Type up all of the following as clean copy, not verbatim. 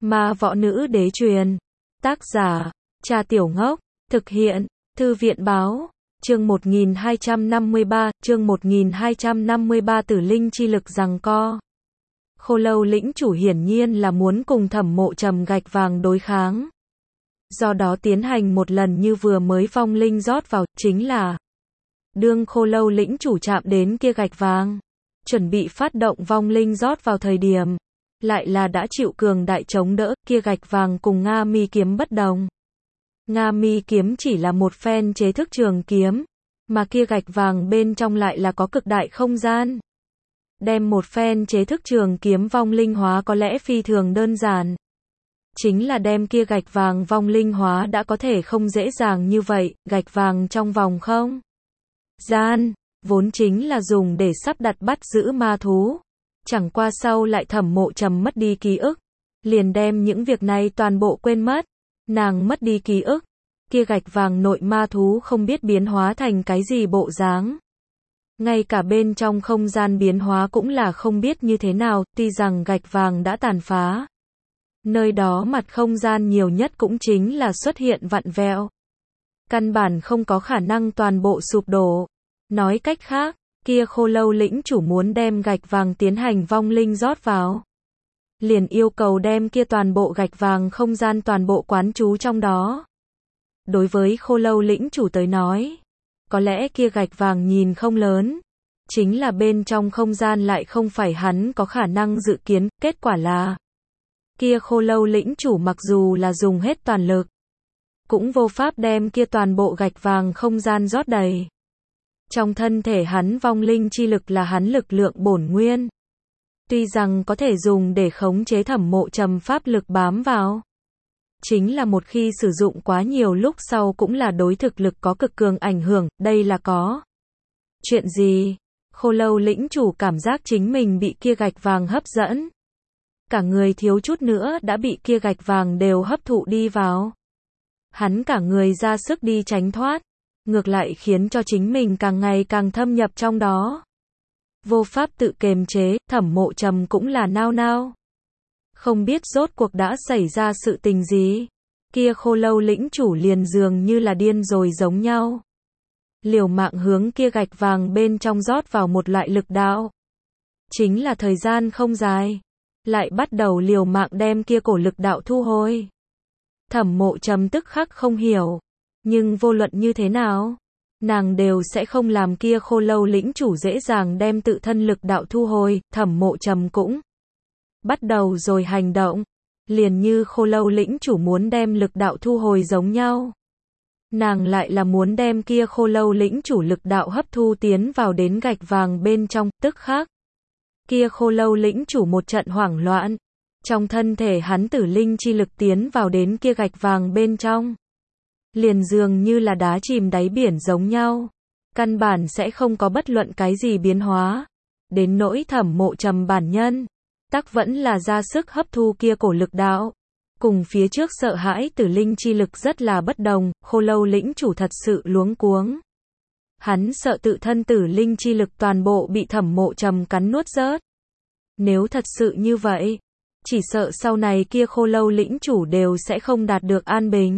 Ma võ nữ đế truyền. Tác giả, Trà Tiểu Ngốc. Thực hiện, Thư viện báo. Chương 1253, Tử linh chi lực giằng co. Khô Lâu lĩnh chủ hiển nhiên là muốn cùng Thẩm Mộ Trầm gạch vàng đối kháng. Do đó tiến hành một lần như vừa mới vong linh rót vào, chính là đương Khô Lâu lĩnh chủ chạm đến kia gạch vàng, chuẩn bị phát động vong linh rót vào thời điểm, lại là đã chịu cường đại chống đỡ. Kia gạch vàng cùng Nga Mi kiếm bất đồng. Nga Mi kiếm chỉ là một phen chế thức trường kiếm, mà kia gạch vàng bên trong lại là có cực đại không gian. Đem một phen chế thức trường kiếm vong linh hóa có lẽ phi thường đơn giản. Chính là đem kia gạch vàng vong linh hóa đã có thể không dễ dàng như vậy. Gạch vàng trong vòng không gian, vốn chính là dùng để sắp đặt bắt giữ ma thú. Chẳng qua sau lại Thẩm Mộ Trầm mất đi ký ức, liền đem những việc này toàn bộ quên mất. Nàng mất đi ký ức, kia gạch vàng nội ma thú không biết biến hóa thành cái gì bộ dáng. Ngay cả bên trong không gian biến hóa cũng là không biết như thế nào. Tuy rằng gạch vàng đã tàn phá, nơi đó mặt không gian nhiều nhất cũng chính là xuất hiện vặn vẹo, căn bản không có khả năng toàn bộ sụp đổ. Nói cách khác, kia Khô Lâu lĩnh chủ muốn đem gạch vàng tiến hành vong linh rót vào, liền yêu cầu đem kia toàn bộ gạch vàng không gian toàn bộ quán trú trong đó. Đối với Khô Lâu lĩnh chủ tới nói, có lẽ kia gạch vàng nhìn không lớn, chính là bên trong không gian lại không phải hắn có khả năng dự kiến. Kết quả là, kia Khô Lâu lĩnh chủ mặc dù là dùng hết toàn lực, cũng vô pháp đem kia toàn bộ gạch vàng không gian rót đầy. Trong thân thể hắn vong linh chi lực là hắn lực lượng bổn nguyên. Tuy rằng có thể dùng để khống chế Thẩm Mộ Trầm pháp lực bám vào, chính là một khi sử dụng quá nhiều lúc sau cũng là đối thực lực có cực cường ảnh hưởng. Đây là có chuyện gì? Khô Lâu lĩnh chủ cảm giác chính mình bị kia gạch vàng hấp dẫn. Cả người thiếu chút nữa đã bị kia gạch vàng đều hấp thụ đi vào. Hắn cả người ra sức đi tránh thoát, ngược lại khiến cho chính mình càng ngày càng thâm nhập trong đó. Vô pháp tự kiềm chế, Thẩm Mộ Trầm cũng là nao nao. Không biết rốt cuộc đã xảy ra sự tình gì. Kia Khô Lâu lĩnh chủ liền dường như là điên rồi giống nhau, liều mạng hướng kia gạch vàng bên trong rót vào một loại lực đạo. Chính là thời gian không dài, lại bắt đầu liều mạng đem kia cổ lực đạo thu hồi. Thẩm Mộ Trầm tức khắc không hiểu, nhưng vô luận như thế nào, nàng đều sẽ không làm kia Khô Lâu lĩnh chủ dễ dàng đem tự thân lực đạo thu hồi. Thẩm Mộ Trầm cũng bắt đầu rồi hành động, liền như Khô Lâu lĩnh chủ muốn đem lực đạo thu hồi giống nhau. Nàng lại là muốn đem kia Khô Lâu lĩnh chủ lực đạo hấp thu tiến vào đến gạch vàng bên trong. Tức khắc, kia Khô Lâu lĩnh chủ một trận hoảng loạn, trong thân thể hắn tử linh chi lực tiến vào đến kia gạch vàng bên trong, liền dường như là đá chìm đáy biển giống nhau, căn bản sẽ không có bất luận cái gì biến hóa. Đến nỗi Thẩm Mộ Trầm bản nhân, tắc vẫn là ra sức hấp thu kia cổ lực đạo. Cùng phía trước sợ hãi tử linh chi lực rất là bất đồng. Khô Lâu lĩnh chủ thật sự luống cuống. Hắn sợ tự thân tử linh chi lực toàn bộ bị Thẩm Mộ Trầm cắn nuốt rớt. Nếu thật sự như vậy, chỉ sợ sau này kia Khô Lâu lĩnh chủ đều sẽ không đạt được an bình.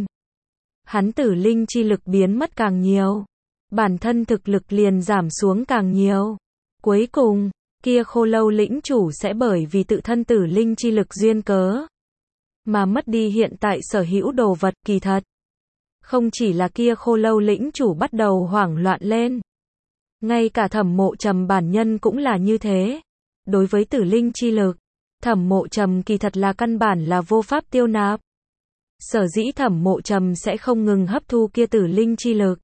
Hắn tử linh chi lực biến mất càng nhiều, bản thân thực lực liền giảm xuống càng nhiều. Cuối cùng, kia Khô Lâu lĩnh chủ sẽ bởi vì tự thân tử linh chi lực duyên cớ mà mất đi hiện tại sở hữu đồ vật. Kỳ thật, không chỉ là kia Khô Lâu lĩnh chủ bắt đầu hoảng loạn lên, ngay cả Thẩm Mộ Trầm bản nhân cũng là như thế. Đối với tử linh chi lực, Thẩm Mộ Trầm kỳ thật là căn bản là vô pháp tiêu nạp. Sở dĩ Thẩm Mộ Trầm sẽ không ngừng hấp thu kia tử linh chi lực,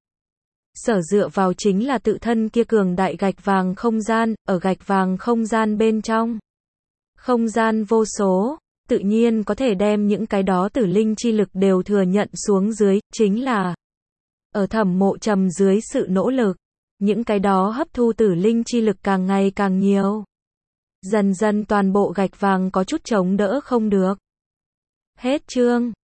sở dựa vào chính là tự thân kia cường đại gạch vàng không gian. Ở gạch vàng không gian bên trong, không gian vô số, tự nhiên có thể đem những cái đó tử linh chi lực đều thừa nhận xuống dưới. Chính là ở Thẩm Mộ Trầm dưới sự nỗ lực, những cái đó hấp thu tử linh chi lực càng ngày càng nhiều. Dần dần toàn bộ gạch vàng có chút chống đỡ không được. Hết chương.